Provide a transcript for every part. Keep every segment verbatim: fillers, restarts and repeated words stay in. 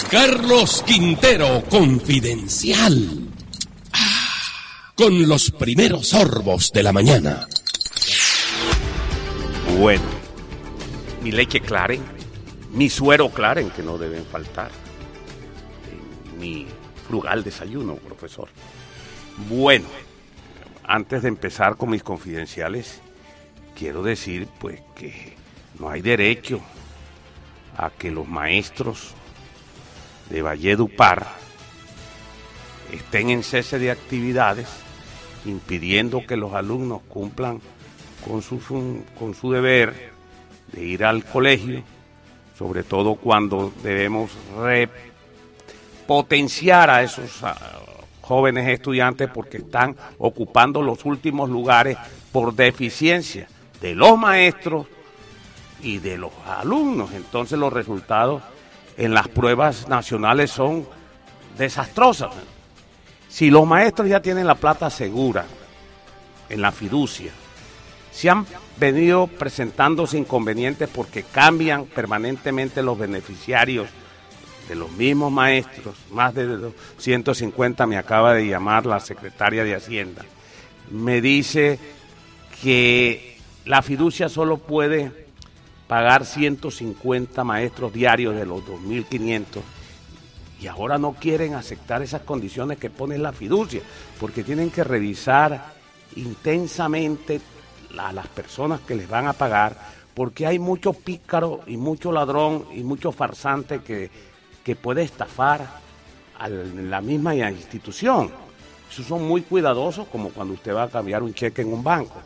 Carlos Quintero, confidencial. Ah, con los primeros sorbos de la mañana. Bueno, mi leche Claren, mi suero Claren, que no deben faltar, mi frugal desayuno, profesor. Bueno, antes de empezar con mis confidenciales, quiero decir pues que no hay derecho a que los maestros de Valledupar estén en cese de actividades, impidiendo que los alumnos cumplan con su, con su deber de ir al colegio, sobre todo cuando debemos repotenciar a esos uh, jóvenes estudiantes porque están ocupando los últimos lugares por deficiencia de los maestros y de los alumnos. Entonces los resultados en las pruebas nacionales son desastrosas. Si los maestros ya tienen la plata segura en la fiducia, si han venido presentándose inconvenientes porque cambian permanentemente los beneficiarios de los mismos maestros, más de doscientos cincuenta me acaba de llamar la secretaria de Hacienda, me dice que la fiducia solo puede pagar ciento cincuenta maestros diarios de los dos mil quinientos y ahora no quieren aceptar esas condiciones que pone la fiducia porque tienen que revisar intensamente a las personas que les van a pagar porque hay mucho pícaro y mucho ladrón y mucho farsante que, que puede estafar a la misma institución. Esos son muy cuidadosos como cuando usted va a cambiar un cheque en un banco.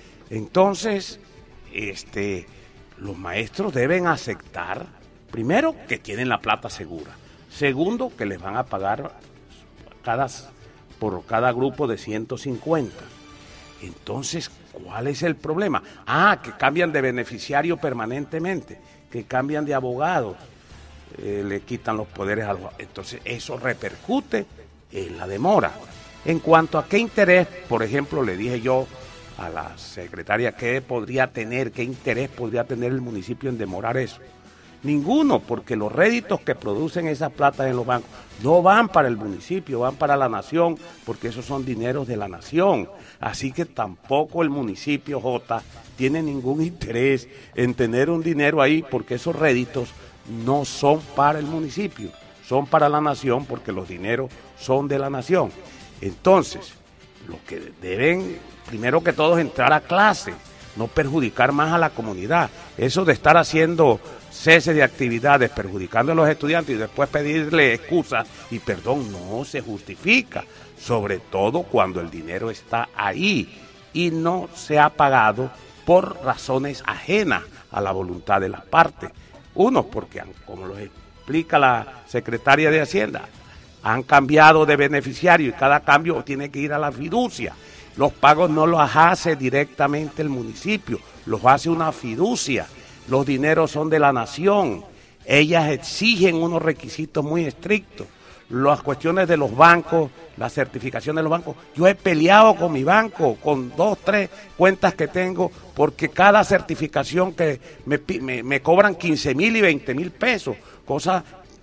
Entonces, este... los maestros deben aceptar, primero, que tienen la plata segura. Segundo, que les van a pagar cada, por cada grupo de ciento cincuenta. Entonces, ¿cuál es el problema? Ah, que cambian de beneficiario permanentemente, que cambian de abogados, eh, le quitan los poderes a los... Entonces, eso repercute en la demora. En cuanto a qué interés, por ejemplo, le dije yo a la secretaria qué podría tener, qué interés podría tener el municipio en demorar eso. Ninguno, porque los réditos que producen esas platas en los bancos no van para el municipio, van para la nación, porque esos son dineros de la nación. Así que tampoco el municipio J tiene ningún interés en tener un dinero ahí, porque esos réditos no son para el municipio, son para la nación, porque los dineros son de la nación. Entonces, lo que deben, primero que todo, es entrar a clase, no perjudicar más a la comunidad. Eso de estar haciendo cese de actividades, perjudicando a los estudiantes y después pedirle excusas y perdón, no se justifica, sobre todo cuando el dinero está ahí y no se ha pagado por razones ajenas a la voluntad de las partes. Uno, porque, como lo explica la secretaria de Hacienda, han cambiado de beneficiario y cada cambio tiene que ir a la fiducia. Los pagos no los hace directamente el municipio, los hace una fiducia. Los dineros son de la nación. Ellas exigen unos requisitos muy estrictos. Las cuestiones de los bancos, la certificación de los bancos. Yo he peleado con mi banco, con dos, tres cuentas que tengo, porque cada certificación que me, me, me cobran quince mil y veinte mil pesos, cosa...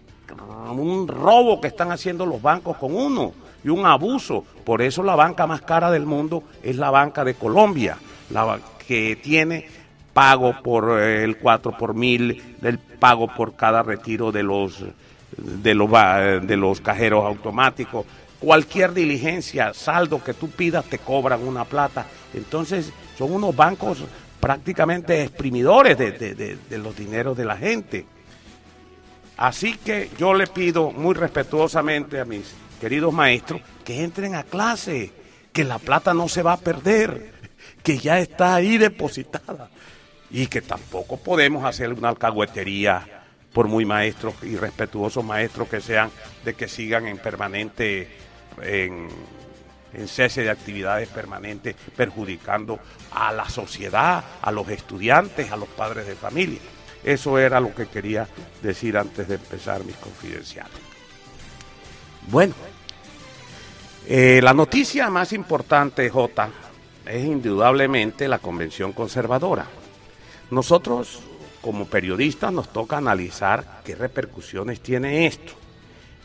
un robo que están haciendo los bancos con uno y un abuso. Por eso la banca más cara del mundo es la banca de Colombia, la que tiene pago por el cuatro por mil, el pago por cada retiro de los de los de los cajeros automáticos, cualquier diligencia, saldo que tú pidas te cobran una plata. Entonces son unos bancos prácticamente exprimidores de, de, de, de los dineros de la gente. Así que yo le pido muy respetuosamente a mis queridos maestros que entren a clase, que la plata no se va a perder, que ya está ahí depositada y que tampoco podemos hacer una alcahuetería por muy maestros y respetuosos maestros que sean, de que sigan en permanente, en, en cese de actividades permanentes, perjudicando a la sociedad, a los estudiantes, a los padres de familia. Eso era lo que quería decir antes de empezar mis confidenciales. Bueno, eh, la noticia más importante, J, es indudablemente la Convención Conservadora. Nosotros, como periodistas, nos toca analizar qué repercusiones tiene esto.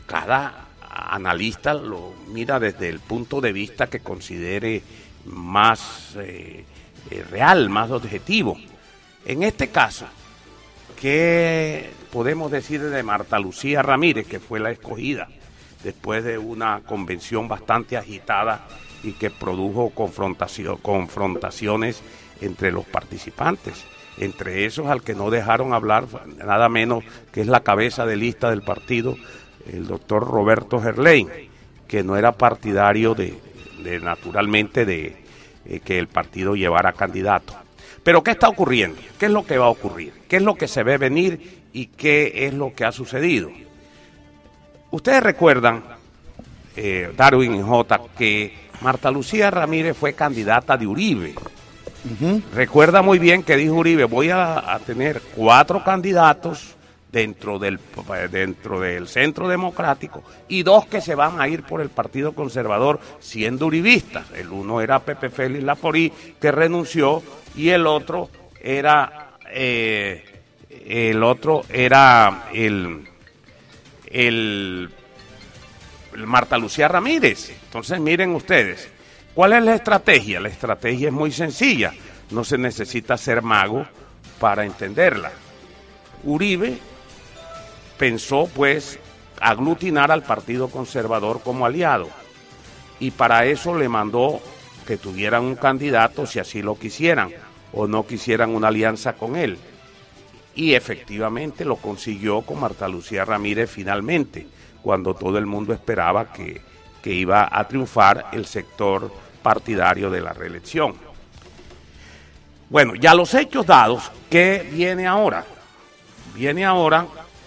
cada analista lo mira desde el punto de vista que considere más eh, eh, real, más objetivo. En este caso, ¿qué podemos decir de Marta Lucía Ramírez, que fue la escogida después de una convención bastante agitada y que produjo confrontación, confrontaciones entre los participantes? Entre esos, al que no dejaron hablar, nada menos que es la cabeza de lista del partido, el doctor Roberto Gerlain, que no era partidario de, de naturalmente, de eh, que el partido llevara candidato. Pero ¿qué está ocurriendo? ¿Qué es lo que va a ocurrir? ¿Qué es lo que se ve venir y qué es lo que ha sucedido? Ustedes recuerdan, eh, Darwin y J, que Marta Lucía Ramírez fue candidata de Uribe. Uh-huh. Recuerda muy bien que dijo Uribe, voy a, a tener cuatro candidatos dentro del dentro del Centro Democrático y dos que se van a ir por el Partido Conservador siendo uribistas. El uno era Pepe Félix Laforí, que renunció, y el otro era eh, el otro era el, el, el Marta Lucía Ramírez. Entonces miren ustedes, ¿cuál es la estrategia? La estrategia es muy sencilla, no se necesita ser mago para entenderla. Uribe pensó pues aglutinar al Partido Conservador como aliado, y para eso le mandó que tuvieran un candidato si así lo quisieran o no quisieran una alianza con él, y efectivamente lo consiguió con Marta Lucía Ramírez finalmente, cuando todo el mundo esperaba que, que iba a triunfar el sector partidario de la reelección. Bueno, ya los hechos dados, ¿qué viene ahora? Viene ahora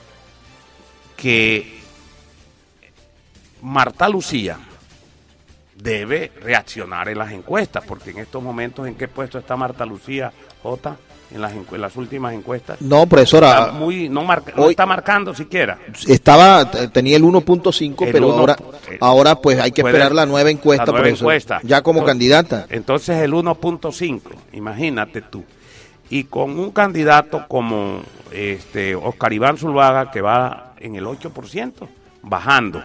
que Marta Lucía debe reaccionar en las encuestas, porque en estos momentos, ¿en qué puesto está Marta Lucía, J? En las, en las últimas encuestas. No, profesora. Está muy, no, marca, hoy, no está marcando siquiera. Estaba, tenía el uno punto cinco, pero uno, ahora, eh, ahora pues hay que esperar la nueva encuesta, la nueva encuesta. Ya como entonces, candidata. Entonces el uno punto cinco, imagínate tú. Y con un candidato como este Oscar Iván Zuluaga, que va en el ocho por ciento, bajando.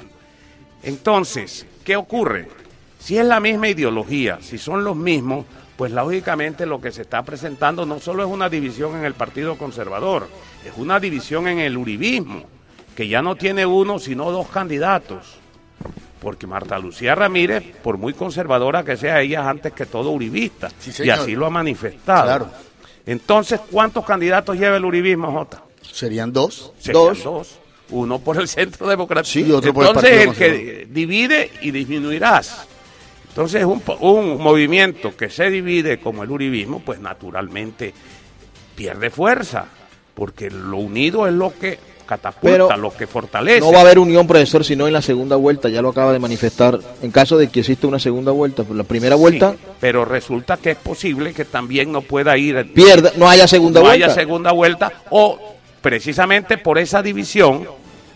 Entonces, ¿qué ocurre? Si es la misma ideología, si son los mismos, pues lógicamente lo que se está presentando no solo es una división en el Partido Conservador, es una división en el uribismo, que ya no tiene uno sino dos candidatos, porque Marta Lucía Ramírez, por muy conservadora que sea, ella es antes que todo uribista, sí, y así lo ha manifestado. Claro. Entonces, ¿cuántos candidatos lleva el uribismo, Jota? Serían dos. Serían dos. dos. Uno por el Centro Democrático. Sí, y otro Entonces, por el Partido el que divide y disminuirás. Entonces, un, un movimiento que se divide como el uribismo, pues naturalmente pierde fuerza, porque lo unido es lo que catapulta, pero lo que fortalece. No va a haber unión, profesor, sino en la segunda vuelta, ya lo acaba de manifestar, en caso de que exista una segunda vuelta. Pues la primera vuelta... Sí, pero resulta que es posible que también no pueda ir... Pierda, no haya segunda no vuelta. No haya segunda vuelta, o precisamente por esa división,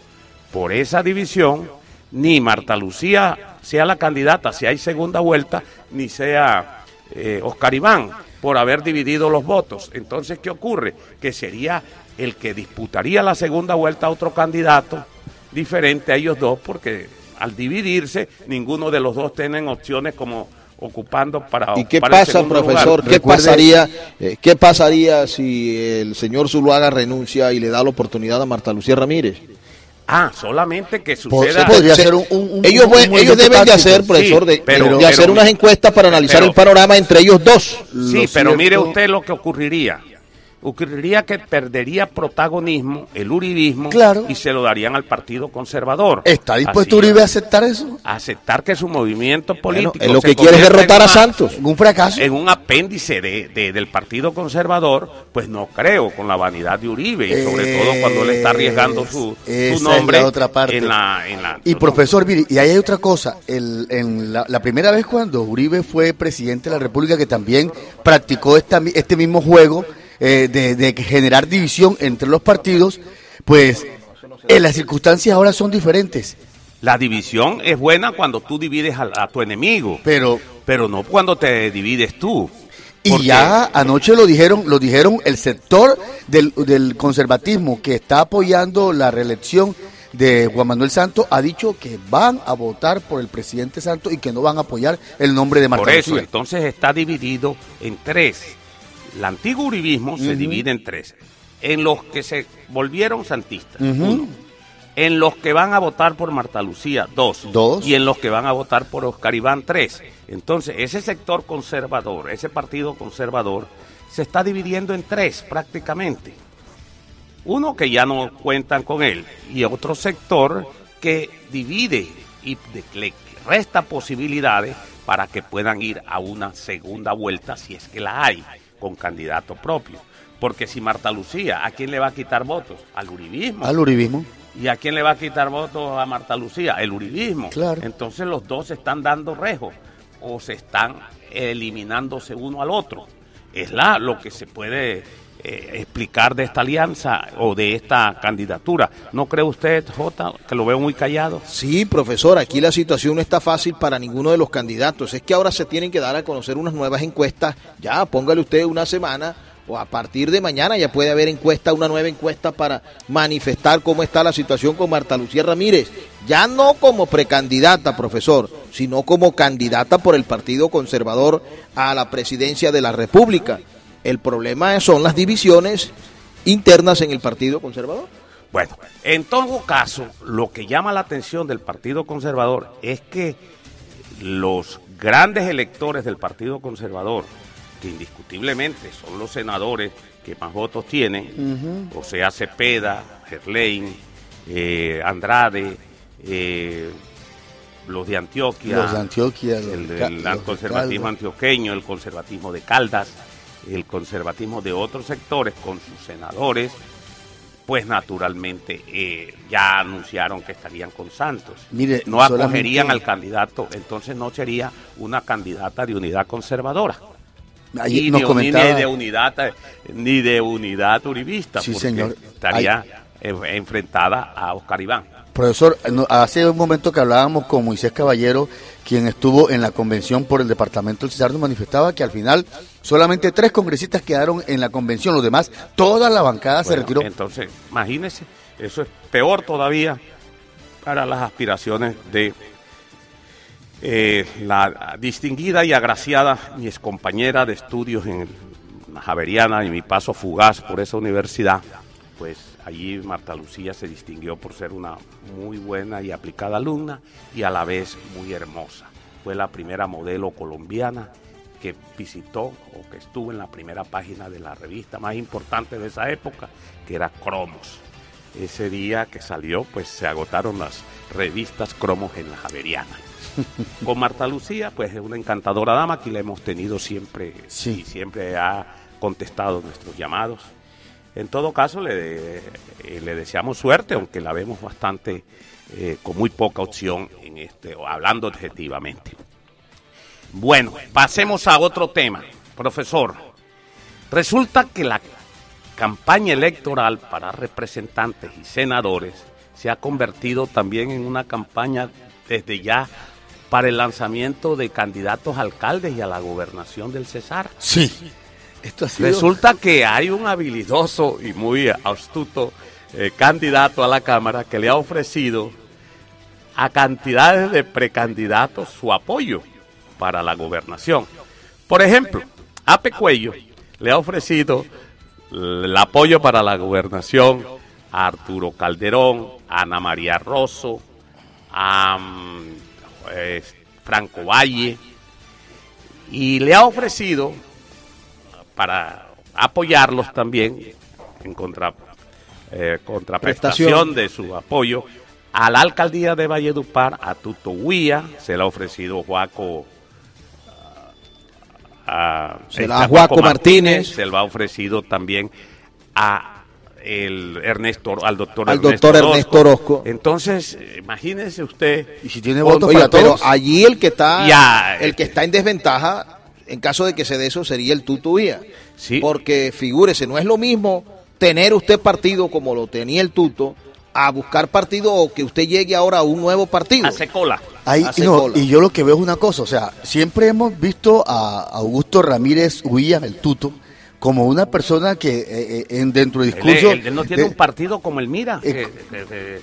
por esa división, ni Marta Lucía sea la candidata si hay segunda vuelta, ni sea eh, Oscar Iván, por haber dividido los votos. Entonces, ¿qué ocurre? Que sería el que disputaría la segunda vuelta a otro candidato diferente a ellos dos, porque al dividirse, ninguno de los dos tienen opciones como ocupando para... ¿Y qué para pasa, profesor? ¿Qué Recuerde, pasaría, eh, ¿Qué pasaría si el señor Zuluaga renuncia y le da la oportunidad a Marta Lucía Ramírez? Ah, solamente que suceda... Podría ser un, un, un, ellos, un, un ellos deben de hacer, profesor, sí, de, pero, de hacer pero, unas encuestas para analizar pero, el panorama entre ellos dos. Sí, pero cierto... mire usted lo que ocurriría. Ocurriría que perdería protagonismo el uribismo, claro, y se lo darían al Partido Conservador. ¿Está dispuesto Así, Uribe a aceptar eso? A aceptar que su movimiento político... Bueno, lo que quiere es derrotar una, a Santos. ¿Un fracaso? En un apéndice de, de, del Partido Conservador, pues no creo, con la vanidad de Uribe, y sobre eh, todo cuando él está arriesgando su, su nombre es la otra parte. En la... En la y profesor, mire, y ahí hay otra cosa. El, en la, la primera vez cuando Uribe fue presidente de la República, que también practicó esta, este mismo juego, Eh, de, de generar división entre los partidos, pues eh, las circunstancias ahora son diferentes. La división es buena cuando tú divides a, a tu enemigo, pero pero no cuando te divides tú. Y ya anoche lo dijeron, lo dijeron el sector del, del conservatismo que está apoyando la reelección de Juan Manuel Santos, ha dicho que van a votar por el presidente Santos y que no van a apoyar el nombre de Marta Por eso, Lucía. entonces está dividido en tres. El antiguo uribismo uh-huh. se divide en tres. En los que se volvieron santistas, uh-huh. uno. En los que van a votar por Marta Lucía, dos. Dos. Y en los que van a votar por Oscar Iván, tres. Entonces, ese sector conservador, ese partido conservador, se está dividiendo en tres prácticamente. Uno que ya no cuentan con él y otro sector que divide y le resta posibilidades para que puedan ir a una segunda vuelta, si es que la hay, con candidato propio. Porque si Marta Lucía, ¿a quién le va a quitar votos? Al uribismo. Al uribismo. ¿Y a quién le va a quitar votos a Marta Lucía? El uribismo. Claro. Entonces los dos se están dando rejo o se están eliminándose uno al otro. Es la lo que se puede eh, explicar de esta alianza o de esta candidatura. ¿No cree usted, Jota, que lo veo muy callado? Sí, profesor, aquí la situación no está fácil para ninguno de los candidatos. Es que ahora se tienen que dar a conocer unas nuevas encuestas. Ya, póngale usted una semana o a partir de mañana ya puede haber encuesta, una nueva encuesta para manifestar cómo está la situación con Marta Lucía Ramírez. Ya no como precandidata, profesor, sino como candidata por el Partido Conservador a la presidencia de la República. El problema son las divisiones internas en el Partido Conservador. Bueno, en todo caso, lo que llama la atención del Partido Conservador es que los grandes electores del Partido Conservador, que indiscutiblemente son los senadores que más votos tienen, uh-huh. o sea, Cepeda, Gerlain, eh, Andrade, eh, los de Antioquia, los de Antioquia el, el, el conservatismo antioqueño, el conservatismo de Caldas, el conservatismo de otros sectores con sus senadores, pues naturalmente eh, ya anunciaron que estarían con Santos. Mire, no acogerían solamente al candidato, entonces no sería una candidata de unidad conservadora. Allí y nos de, comentaba... ni de unidad ni de unidad uribista, sí, porque señor. estaría Ay. enfrentada a Oscar Iván. Profesor, hace un momento que hablábamos con Moisés Caballero, quien estuvo en la convención por el departamento del Cesar, nos manifestaba que al final solamente tres congresistas quedaron en la convención, los demás, toda la bancada bueno, se retiró. Entonces, imagínense, eso es peor todavía para las aspiraciones de eh, la distinguida y agraciada mi excompañera de estudios en la Javeriana y mi paso fugaz por esa universidad, pues allí Marta Lucía se distinguió por ser una muy buena y aplicada alumna y a la vez muy hermosa. Fue la primera modelo colombiana que visitó o que estuvo en la primera página de la revista más importante de esa época, que era Cromos. Ese día que salió, pues se agotaron las revistas Cromos en la Javeriana. Con Marta Lucía, pues es una encantadora dama que la hemos tenido siempre sí. y siempre ha contestado nuestros llamados. En todo caso, le, eh, le deseamos suerte, aunque la vemos bastante eh, con muy poca opción en este, hablando objetivamente. Bueno, pasemos a otro tema, profesor. Resulta que la campaña electoral para representantes y senadores se ha convertido también en una campaña desde ya para el lanzamiento de candidatos a alcaldes y a la gobernación del Cesar. Sí. Esto ha sido... Resulta que hay un habilidoso y muy astuto eh, candidato a la Cámara que le ha ofrecido a cantidades de precandidatos su apoyo para la gobernación. Por ejemplo, Ape Cuello le ha ofrecido el apoyo para la gobernación a Arturo Calderón, a Ana María Rosso, a eh, Franco Valle, y le ha ofrecido para apoyarlos también en contra, eh, contraprestación de su apoyo a la alcaldía de Valledupar, a Tuto Huía, se le ha ofrecido Joaco, a, se la a Joaco Martínez, Martínez, se le ha ofrecido también a el Ernesto, al doctor al Ernesto, doctor Orozco. Ernesto Orozco. Entonce, imagínese usted. Y si tiene votos oiga, para pero todos. allí el que está, ya, el que está en desventaja, en caso de que se dé eso, sería el Tuto Huía. Sí. Porque figúrese, no es lo mismo tener usted partido como lo tenía el Tuto, a buscar partido o que usted llegue ahora a un nuevo partido. Hace cola. Ahí, Hace no, cola. Y yo lo que veo es una cosa, o sea, siempre hemos visto a Augusto Ramírez Huía, el Tuto, como una persona que eh, en dentro del discurso... Él, él, él no tiene de, un partido como el Mira. Eh, que, que, que,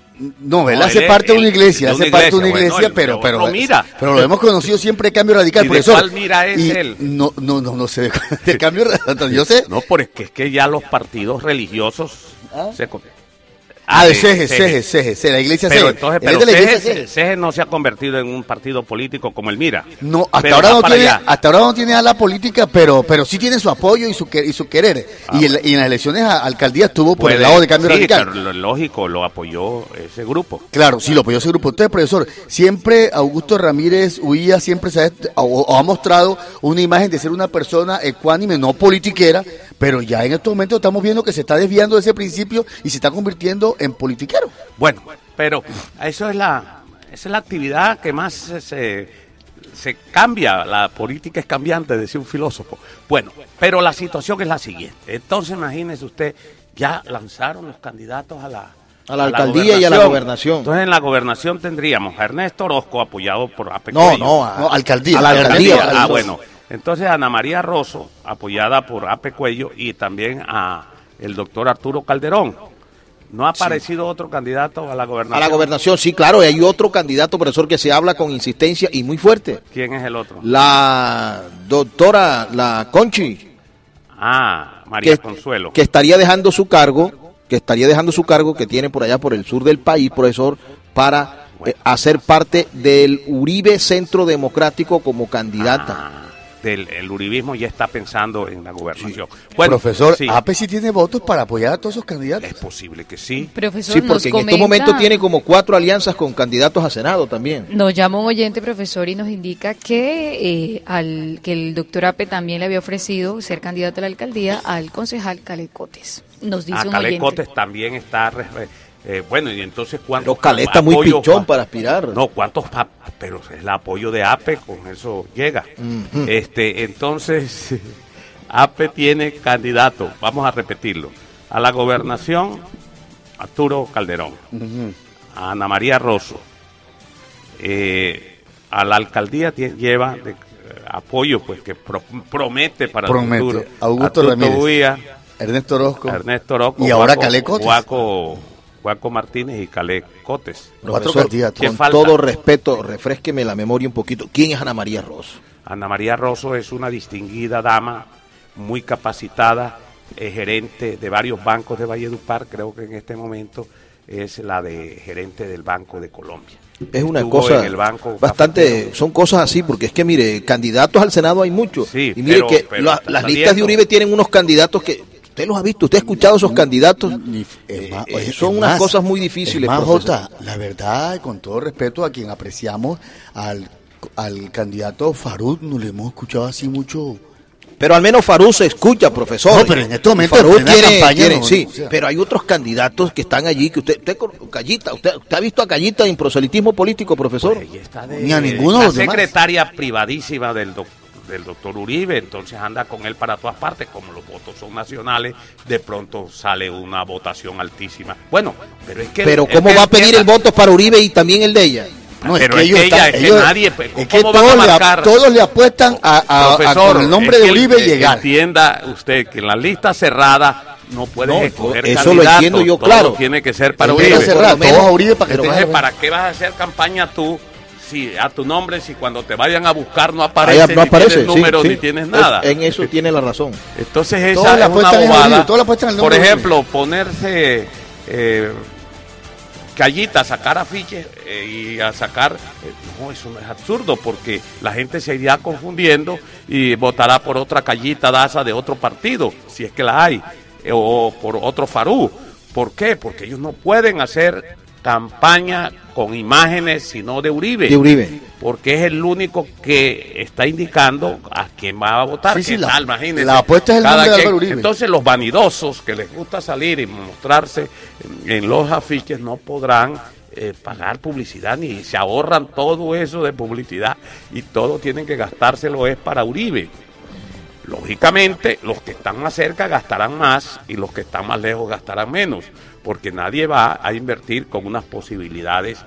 No, él No, hace él es- parte de una él- iglesia, de una hace parte de una iglesia, iglesia, bueno, pero, el pero, otro mira. pero lo hemos conocido siempre de Cambio Radical, ¿Y de profesor. cuál mira es Y él? No, no, no, no sé, de, de Cambio Radical, yo sé. No, porque es que ya los partidos religiosos ¿Ah? se... con- Ah, de sí, C G, C G. C G, C G, C G, la iglesia Pero C G. entonces, Él es pero de la iglesia C G, C G. C G no se ha convertido en un partido político como el Mira. No, hasta Pero ahora va no para tiene, allá. hasta ahora no tiene a la política, pero, pero sí tiene su apoyo y su que- y su querer. Ah, y, en, la- y en las elecciones a alcaldía estuvo por el Puede- lado de Cambio sí, Radical. pero lo- lógico, lo apoyó ese grupo. Claro, sí, lo apoyó ese grupo. Usted, profesor, siempre Augusto Ramírez Huía siempre se ha, o- o ha mostrado una imagen de ser una persona ecuánime, no politiquera, pero ya en estos momentos estamos viendo que se está desviando de ese principio y se está convirtiendo en politiquero. Bueno, pero eso es la, esa es la actividad que más se, se, se cambia, la política es cambiante, decía un filósofo. Bueno, pero la situación es la siguiente. Entonces, imagínese usted, ya lanzaron los candidatos a la, A la alcaldía y a la gobernación. Entonces, en la gobernación tendríamos a Ernesto Orozco, apoyado por A P No, Cuello. no, a, No, alcaldía. a la alcaldía. Ah, bueno. Entonces, Ana María Rosso, apoyada por A P Cuello, y también a el doctor Arturo Calderón. ¿No ha aparecido otro candidato a la gobernación? A la gobernación, sí, claro, y hay otro candidato, profesor, que se habla con insistencia y muy fuerte. ¿Quién es el otro? La doctora, la Conchi, Ah, María que, Consuelo. que estaría dejando su cargo, que estaría dejando su cargo que tiene por allá por el sur del país, profesor, para eh, hacer parte del Uribe Centro Democrático como candidata. Ah, del el uribismo ya está pensando en la gobernación. Bueno, Profesor, sí, A P sí tiene votos para apoyar a todos esos candidatos. es posible que sí. Profesor, Sí, nos porque en comenta- estos momentos tiene como cuatro alianzas con candidatos a Senado también. Nos llama un oyente, profesor, y nos indica que eh, al que el doctor Ape también le había ofrecido ser candidato a la alcaldía al concejal Calecotes. Nos dice A un Calecotes oyente. también está... re- eh, bueno, y entonces cuántos... Pero Calé está muy apoyos pichón pa- para aspirar. No, cuántos... pa- pero es el apoyo de A P E, con eso llega. Ujú. Este, entonces, A P E tiene candidato, vamos a repetirlo, a la gobernación, Arturo Calderón, a Ana María Rosso, eh, a la alcaldía tie- lleva de- eh, apoyo, pues, que pro- promete para Promete. el futuro. Augusto Arturo Ramírez. Huía, Ernesto Orozco. Ernesto Orozco, Y ahora Guaco- Calecotes. Guaco, Guaco Martínez y Calecotes. Cuatro Profesor, candidatos. ¿Quién con falta? todo respeto, refresqueme la memoria un poquito. ¿Quién es Ana María Rosso? Ana María Rosso es una distinguida dama, muy capacitada, es gerente de varios bancos de Valledupar, creo que en este momento es la de gerente del Banco de Colombia. Es una Estuvo cosa en el banco bastante, cafetero. son cosas así, porque es que mire, candidatos al Senado hay muchos. Sí, y mire pero- que pero la- está las saliendo. listas de Uribe tienen unos candidatos que, usted los ha visto, usted ha escuchado esos candidatos. Ni- es más- Eh, oye, son es unas más, cosas muy difíciles, es más, profesor. Jota, la verdad, con todo respeto a quien apreciamos, al, al candidato Farud, no le hemos escuchado así mucho. Pero al menos Farú se escucha, profesor. No, pero en este momento, Farú en plena tiene, campaña, tiene- no, sí, o sea. pero hay otros candidatos que están allí, que usted, usted, Callita, usted, usted ha visto a Callita en proselitismo político, profesor. Pues ella está de, Ni a ninguno de la los demás. secretaria privadísima del, doc- del doctor Uribe, entonces anda con él para todas partes, como los votos son nacionales, de pronto sale una votación altísima. Bueno, pero es que... Pero es ¿cómo que va a pedir el entienda- voto para Uribe y también el de ella? No, Pero es que ella, están- es que ellos- nadie, pues, es que ¿cómo van a todos, le, marcar? ap- todos le apuestan a, a- a Profesor, con el nombre es de que Uribe el- llegar. Entienda usted que en la lista cerrada no puedes No, escoger eso candidato, lo entiendo yo, todo claro. tiene que ser para El Uribe. lista cerrada, Por lo menos- todos a Uribe para que pero tenga- Entonces, ¿para qué vas a hacer campaña tú si a tu nombre, si cuando te vayan a buscar no Ahí aparece, no ni aparece, tienes sí, número, sí. ni tienes nada? Es- en eso tiene la razón. Entonces Todos esa le es una apuestan en bobada. Uribe, todos le apuestan al Por nombre de ejemplo, ponerse eh, Callita, sacar afiches eh, y a sacar... eh, no, eso no es absurdo, porque la gente se irá confundiendo y votará por otra Callita Daza de otro partido, si es que la hay, eh, o por otro Farú. ¿Por qué? Porque ellos no pueden hacer campaña con imágenes sino de Uribe. De Uribe. Porque es el único que está indicando a quién va a votar. Sí, sí, ¿Qué la- tal? Imagínense. la apuesta es el Cada nombre de quien- Álvaro Uribe. Entonces los vanidosos que les gusta salir y mostrarse en, en los afiches no podrán eh, pagar publicidad ni se ahorran todo eso de publicidad y todo tienen que gastárselo es para Uribe. Lógicamente, los que están más cerca gastarán más y los que están más lejos gastarán menos, porque nadie va a invertir con unas posibilidades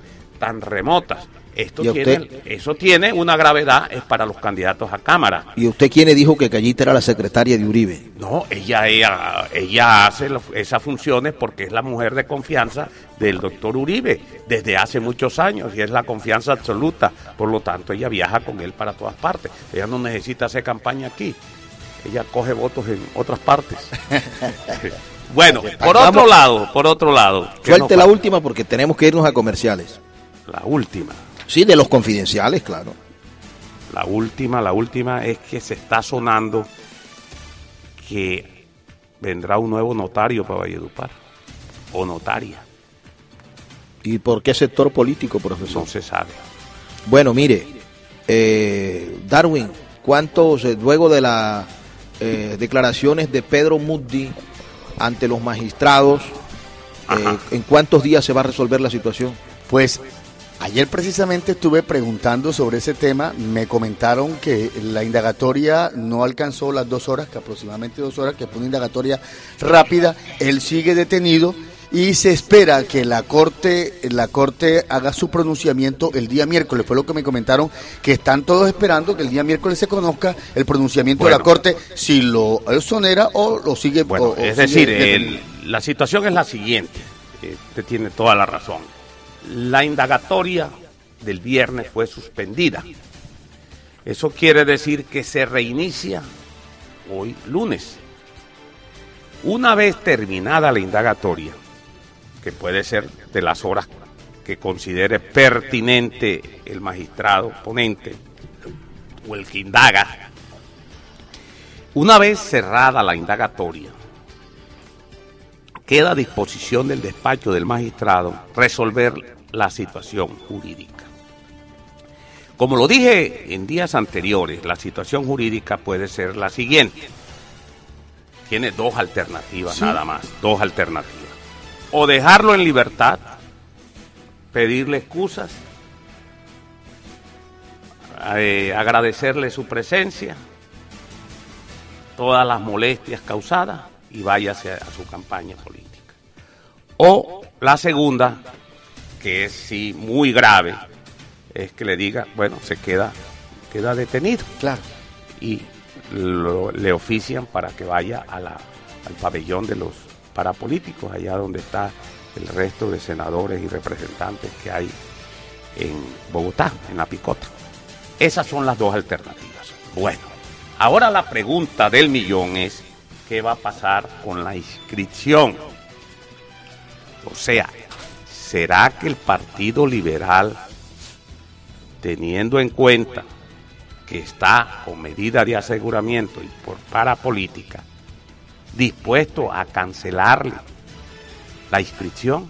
tan remotas. Esto ¿Y tiene, usted? eso tiene una gravedad, es para los candidatos a Cámara. ¿Y usted quién le dijo que Callita era la secretaria de Uribe? No, ella, ella, ella hace lo- esas funciones porque es la mujer de confianza del doctor Uribe desde hace muchos años y es la confianza absoluta. Por lo tanto, ella viaja con él para todas partes. Ella no necesita hacer campaña aquí. Ella coge votos en otras partes. Bueno, por Vamos. otro lado, por otro lado. ¿qué Suelte nos la falta? última porque tenemos que irnos a comerciales. La última. Sí, de los confidenciales, claro. La última, la última es que se está sonando que vendrá un nuevo notario para Valledupar, o notaria, ¿Y por qué sector político, profesor? no se sabe. Bueno, mire, eh, Darwin, ¿cuántos, eh, luego de las eh, declaraciones de Pedro Muddi ante los magistrados, eh, Ajá. en cuántos días se va a resolver la situación? Pues ayer precisamente estuve preguntando sobre ese tema, me comentaron que la indagatoria no alcanzó las dos horas, que aproximadamente dos horas, que fue una indagatoria rápida, él sigue detenido y se espera que la corte, la corte haga su pronunciamiento el día miércoles, fue lo que me comentaron, que están todos esperando que el día miércoles se conozca el pronunciamiento Bueno. de la corte, si lo exonera o lo sigue. Bueno, o- o es sigue decir, detenido. el- la situación es la siguiente, eh, usted tiene toda la razón. La indagatoria del viernes fue suspendida. Eso quiere decir que se reinicia hoy lunes. Una vez terminada la indagatoria, que puede ser de las horas que considere pertinente el magistrado ponente o el que indaga, una vez cerrada la indagatoria, queda a disposición del despacho del magistrado resolver la situación jurídica. Como lo dije en días anteriores, la situación jurídica puede ser la siguiente. Tiene dos alternativas nada más, dos alternativas. O dejarlo en libertad, pedirle excusas, eh, agradecerle su presencia, todas las molestias causadas y váyase a, a su campaña política. O la segunda, que es sí muy grave, es que le diga, bueno, se queda, queda detenido. Claro. Y lo- le ofician para que vaya a la, al pabellón de los parapolíticos, allá donde está el resto de senadores y representantes que hay en Bogotá, en la Picota. Esas son las dos alternativas. Bueno, ahora la pregunta del millón es, ¿qué va a pasar con la inscripción? O sea, ¿será que el Partido Liberal, teniendo en cuenta que está con medida de aseguramiento y por parapolítica, dispuesto a cancelarle la inscripción?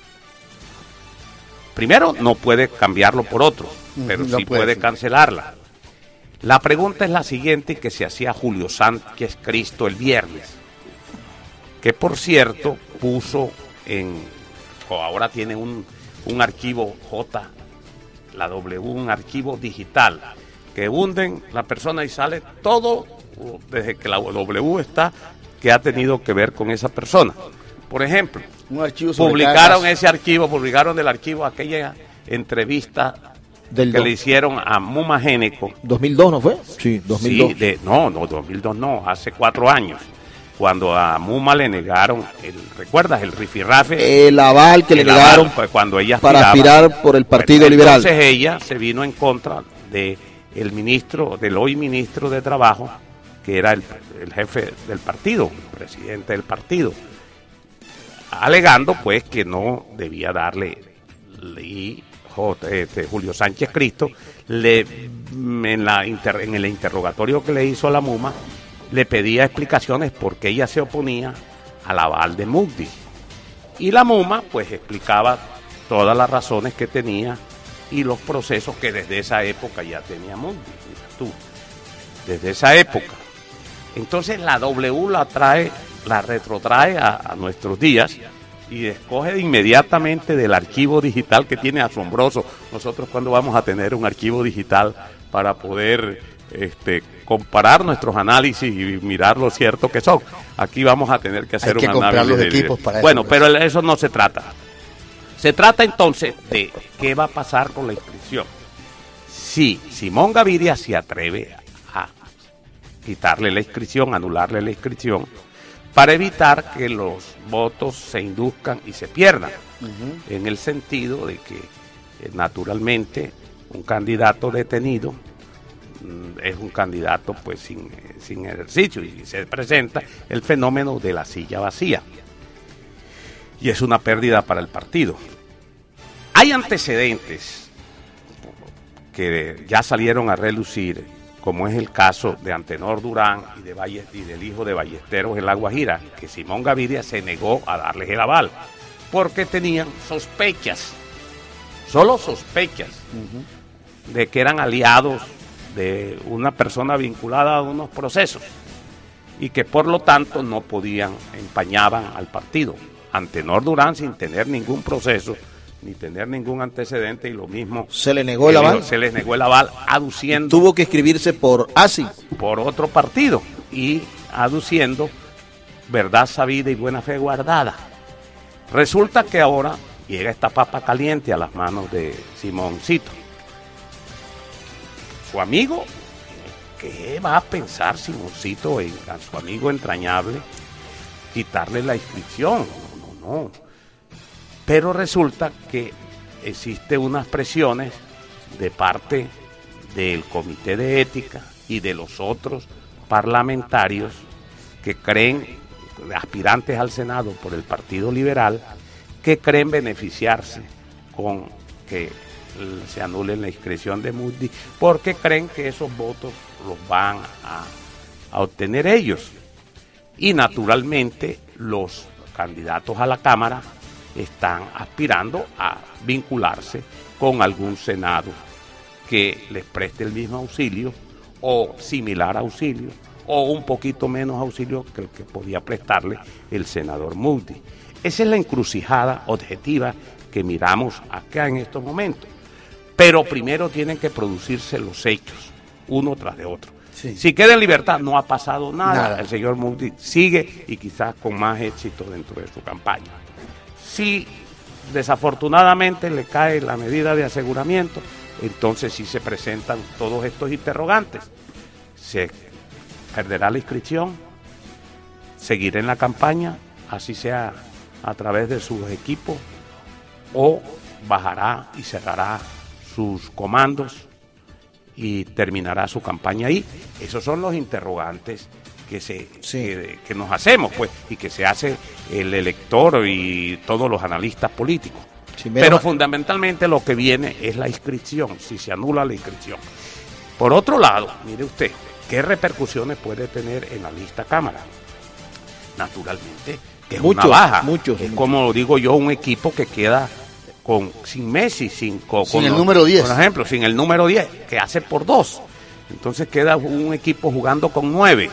Primero, no puede cambiarlo por otro, pero no sí puede, puede sí. cancelarla. La pregunta es la siguiente que se hacía Julio Sánchez Cristo el viernes, que por cierto puso en, o ahora tiene un, un archivo J, la W, un archivo digital, que hunden la persona y sale todo desde que la W está, que ha tenido que ver con esa persona. Por ejemplo, Un archivo sobre publicaron cada- ese archivo, publicaron del archivo aquella entrevista Del que do- le hicieron a Muma Géneco. ¿dos mil dos no fue? Sí, dos mil dos. Sí, de, no, no, dos mil dos no, hace cuatro años, cuando a Muma le negaron, el, ¿recuerdas? El rifirrafe. El aval que le el aval, negaron pues, cuando ella para aspiraba. aspirar por el Partido Bueno, Liberal. Entonces ella se vino en contra de el ministro, del hoy ministro de Trabajo, que era el, el jefe del partido, el presidente del partido, alegando pues que no debía darle, y J- este, Julio Sánchez Cristo le en la inter- en el interrogatorio que le hizo a la Muma le pedía explicaciones porque ella se oponía al aval de Mugdi, y la Muma pues explicaba todas las razones que tenía y los procesos que desde esa época ya tenía Mugdi, fíjate tú, desde esa época. Entonces la W la trae, la retrotrae a, a nuestros días y escoge inmediatamente del archivo digital que tiene asombroso. Nosotros cuando vamos a tener un archivo digital para poder este, comparar nuestros análisis y mirar lo cierto que son. Aquí vamos a tener que hacer Hay que un comprar análisis. los de- equipos para eso, bueno, pues. pero eso no se trata. Se trata entonces de qué va a pasar con la inscripción. Si Simón Gaviria se atreve a quitarle la inscripción, anularle la inscripción, para evitar que los votos se induzcan y se pierdan, uh-huh. en el sentido de que eh, naturalmente un candidato detenido mm, es un candidato pues sin, eh, sin ejercicio, y se presenta el fenómeno de la silla vacía, y es una pérdida para el partido. Hay antecedentes que ya salieron a relucir, como es el caso de Antenor Durán y, de Valle, y del hijo de Ballesteros en La Guajira, que Simón Gaviria se negó a darles el aval, porque tenían sospechas, solo sospechas, uh-huh. de que eran aliados de una persona vinculada a unos procesos, y que por lo tanto no podían, empañaban al partido. Antenor Durán, sin tener ningún proceso, ni tener ningún antecedente, y lo mismo se le negó el aval, se les negó el aval, aduciendo, tuvo que escribirse por A S I, por otro partido, y aduciendo verdad sabida y buena fe guardada. Resulta que ahora llega esta papa caliente a las manos de Simoncito, su amigo. ¿Qué va a pensar Simoncito en a su amigo entrañable quitarle la inscripción? No, no, no. Pero resulta que existen unas presiones de parte del Comité de Ética y de los otros parlamentarios que creen, aspirantes al Senado por el Partido Liberal, que creen beneficiarse con que se anule la inscripción de Moody, porque creen que esos votos los van a, a obtener ellos. Y naturalmente los candidatos a la Cámara están aspirando a vincularse con algún Senado que les preste el mismo auxilio o similar auxilio o un poquito menos auxilio que el que podía prestarle el senador Moody. Esa es la encrucijada objetiva que miramos acá en estos momentos. Pero primero tienen que producirse los hechos, uno tras de otro. Sí. Si queda en libertad, no ha pasado nada. nada. El señor Moody sigue y quizás con más éxito dentro de su campaña. Si desafortunadamente le cae la medida de aseguramiento, entonces sí se presentan todos estos interrogantes. Se perderá la inscripción, seguirá en la campaña, así sea a través de sus equipos, o bajará y cerrará sus comandos y terminará su campaña ahí. Esos son los interrogantes que se sí. que, que nos hacemos, pues, y que se hace el elector y todos los analistas políticos. Sí, pero fundamentalmente lo que viene es la inscripción, si se anula la inscripción. Por otro lado, mire usted, ¿qué repercusiones puede tener en la lista Cámara? Naturalmente, que es muchos, una baja. Muchos, es muchos. Como digo yo, un equipo que queda con sin Messi, sin, con, sin con el los, número diez. Por ejemplo, sin el número diez, que hace por dos. Entonces queda un equipo jugando con nueve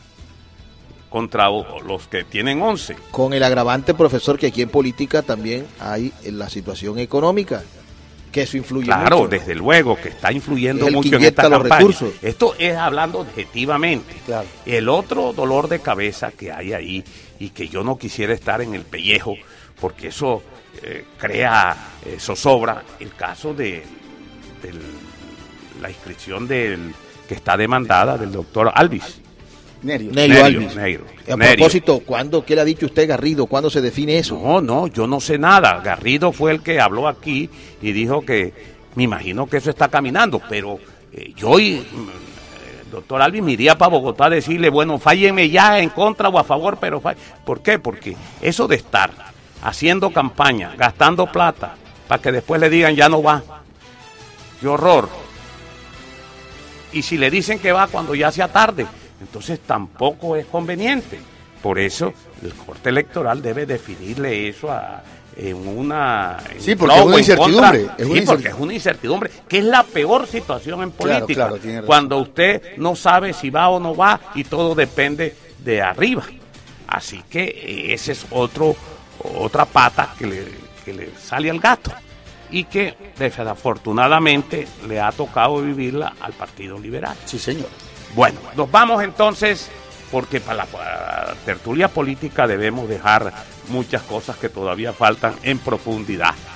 contra los que tienen once. Con el agravante, profesor, que aquí en política también hay en la situación económica, que eso influye claro, mucho. Claro, desde luego que está influyendo mucho en esta campaña. Recursos. Esto es hablando objetivamente. Claro. El otro dolor de cabeza que hay ahí, y que yo no quisiera estar en el pellejo, porque eso eh, crea eh, zozobra, el caso de, de la inscripción del que está demandada del doctor Alvis. Nerio. Nerio, Nerio Alvis. Nerio, a Nerio. propósito, ¿cuándo, ¿qué le ha dicho usted, Garrido? ¿Cuándo se define eso? No, no, yo no sé nada. Garrido fue el que habló aquí y dijo que, me imagino que eso está caminando, pero eh, yo y eh, doctor Alvis me iría para Bogotá a decirle, bueno, fállenme ya en contra o a favor, pero fall... ¿Por qué? Porque eso de estar haciendo campaña, gastando plata, para que después le digan ya no va, qué horror. Y si le dicen que va cuando ya sea tarde, entonces tampoco es conveniente. Por eso el Corte Electoral debe definirle eso a, en una... En sí, porque no, es una incertidumbre. Es una sí, incertidumbre. porque es una incertidumbre, que es la peor situación en política. Claro, claro, cuando usted no sabe si va o no va y todo depende de arriba. Así que ese es otro otra pata que le, que le sale al gato y que desafortunadamente le ha tocado vivirla al Partido Liberal. Sí, señor. Bueno, nos vamos entonces, porque para la, para la tertulia política debemos dejar muchas cosas que todavía faltan en profundidad.